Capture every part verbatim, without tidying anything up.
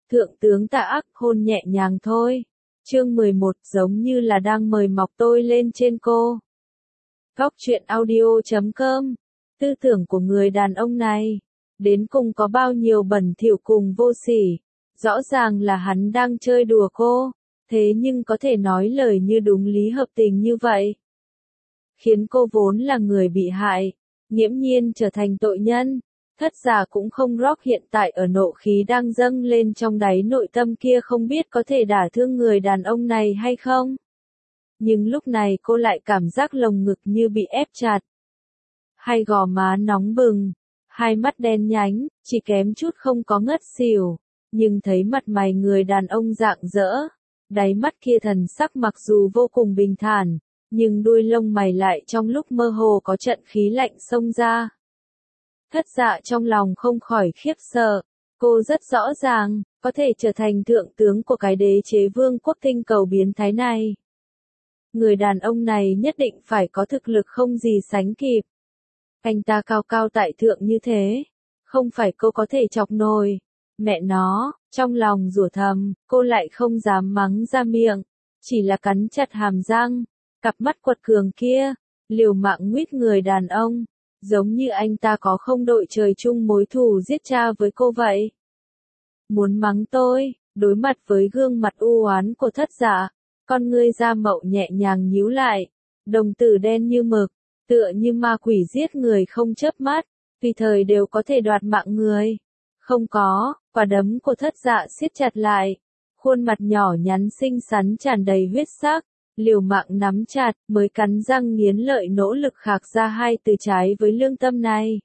Thượng tướng Tạ Ác hôn nhẹ nhàng thôi. Chương mười một giống như là đang mời mọc tôi lên trên cô. Góc truyện audio chấm com. Tư tưởng của người đàn ông này đến cùng có bao nhiêu bẩn thỉu cùng vô sỉ. Rõ ràng là hắn đang chơi đùa cô, thế nhưng có thể nói lời như đúng lý hợp tình như vậy, khiến cô vốn là người bị hại, nghiễm nhiên trở thành tội nhân. Thất giả cũng không rock hiện tại ở nộ khí đang dâng lên trong đáy nội tâm kia không biết có thể đả thương người đàn ông này hay không. Nhưng lúc này cô lại cảm giác lồng ngực như bị ép chặt. Hai gò má nóng bừng, hai mắt đen nhánh, chỉ kém chút không có ngất xỉu. Nhưng thấy mặt mày người đàn ông rạng rỡ, đáy mắt kia thần sắc mặc dù vô cùng bình thản, nhưng đuôi lông mày lại trong lúc mơ hồ có trận khí lạnh xông ra. Thất dạ trong lòng không khỏi khiếp sợ, cô rất rõ ràng, có thể trở thành thượng tướng của cái đế chế vương quốc tinh cầu biến thái này. Người đàn ông này nhất định phải có thực lực không gì sánh kịp. Anh ta cao cao tại thượng như thế, không phải cô có thể chọc nổi. Mẹ nó, trong lòng rủa thầm, cô lại không dám mắng ra miệng, chỉ là cắn chặt hàm răng, cặp mắt quật cường kia, liều mạng nguyết người đàn ông, giống như anh ta có không đội trời chung mối thù giết cha với cô vậy. Muốn mắng tôi, đối mặt với gương mặt u oán của thất giả, con ngươi da mậu nhẹ nhàng nhíu lại, đồng tử đen như mực, tựa như ma quỷ giết người không chớp mắt, tùy thời đều có thể đoạt mạng người. Không có, quả đấm của thất dạ siết chặt lại, khuôn mặt nhỏ nhắn xinh xắn tràn đầy huyết sắc, liều mạng nắm chặt, mới cắn răng nghiến lợi nỗ lực khạc ra hai từ trái với lương tâm này.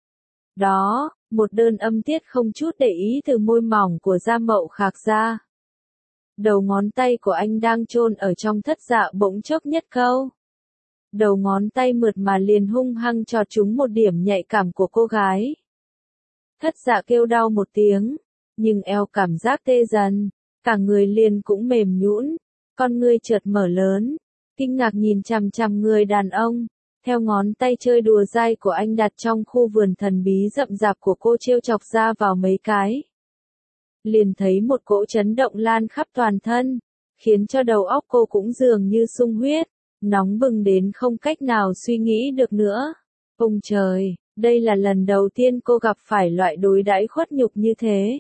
Đó, một đơn âm tiết không chút để ý từ môi mỏng của da mậu khạc ra. Đầu ngón tay của anh đang chôn ở trong thất dạ bỗng chốc nhất câu. Đầu ngón tay mượt mà liền hung hăng chọt trúng một điểm nhạy cảm của cô gái. Thất dạ kêu đau một tiếng, nhưng eo cảm giác tê dần, cả người liền cũng mềm nhũn, con ngươi chợt mở lớn, kinh ngạc nhìn chằm chằm người đàn ông, theo ngón tay chơi đùa dai của anh đặt trong khu vườn thần bí rậm rạp của cô trêu chọc ra vào mấy cái. Liền thấy một cỗ chấn động lan khắp toàn thân, khiến cho đầu óc cô cũng dường như sung huyết, nóng bừng đến không cách nào suy nghĩ được nữa. Ông trời! Đây là lần đầu tiên cô gặp phải loại đối đãi khuất nhục như thế.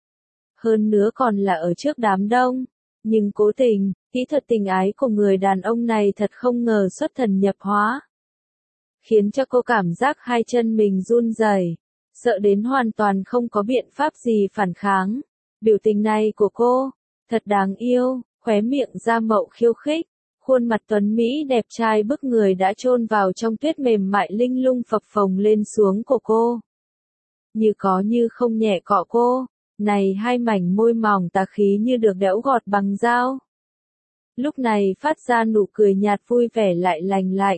Hơn nữa còn là ở trước đám đông. Nhưng cố tình, kỹ thuật tình ái của người đàn ông này thật không ngờ xuất thần nhập hóa. Khiến cho cô cảm giác hai chân mình run rẩy, sợ đến hoàn toàn không có biện pháp gì phản kháng. Biểu tình này của cô, thật đáng yêu, khóe miệng da mậu khiêu khích. Khuôn mặt tuấn Mỹ đẹp trai bức người đã chôn vào trong tuyết mềm mại linh lung phập phồng lên xuống của cô. Như có như không nhẹ cọ cô, này hai mảnh môi mỏng tà khí như được đẽo gọt bằng dao. Lúc này phát ra nụ cười nhạt vui vẻ lại lành lạnh.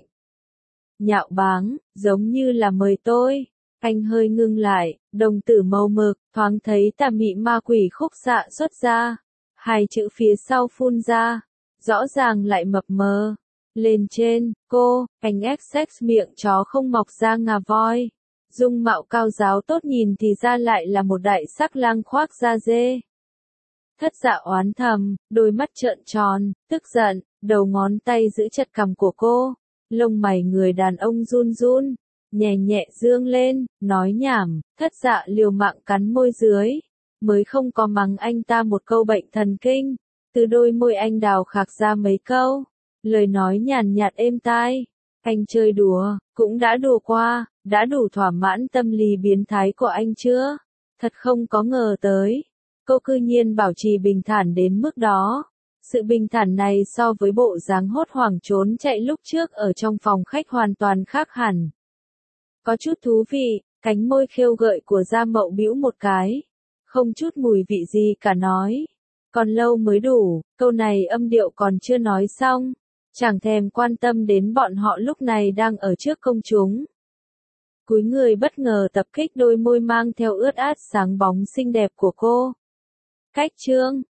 Nhạo báng, giống như là mời tôi. Anh hơi ngưng lại, đồng tử màu mực, thoáng thấy tà mị ma quỷ khúc xạ xuất ra. Hai chữ phía sau phun ra. Rõ ràng lại mập mờ. Lên trên, cô, anh ép sex miệng chó không mọc ra ngà voi. Dung mạo cao giáo tốt nhìn thì ra lại là một đại sắc lang khoác da dê. Thất dạ oán thầm, đôi mắt trợn tròn, tức giận, đầu ngón tay giữ chặt cằm của cô. Lông mày người đàn ông run run, nhẹ nhẹ dương lên, nói nhảm, thất dạ liều mạng cắn môi dưới. Mới không có mắng anh ta một câu bệnh thần kinh. Từ đôi môi anh đào khạc ra mấy câu, lời nói nhàn nhạt êm tai. Anh chơi đùa, cũng đã đùa qua, đã đủ thỏa mãn tâm lý biến thái của anh chưa? Thật không có ngờ tới, cô cư nhiên bảo trì bình thản đến mức đó. Sự bình thản này so với bộ dáng hốt hoảng trốn chạy lúc trước ở trong phòng khách hoàn toàn khác hẳn. Có chút thú vị, cánh môi khêu gợi của da mậu bĩu một cái, không chút mùi vị gì cả nói. Còn lâu mới đủ, câu này âm điệu còn chưa nói xong, chẳng thèm quan tâm đến bọn họ lúc này đang ở trước công chúng. Cúi người bất ngờ tập kích đôi môi mang theo ướt át sáng bóng xinh đẹp của cô. Cách chương,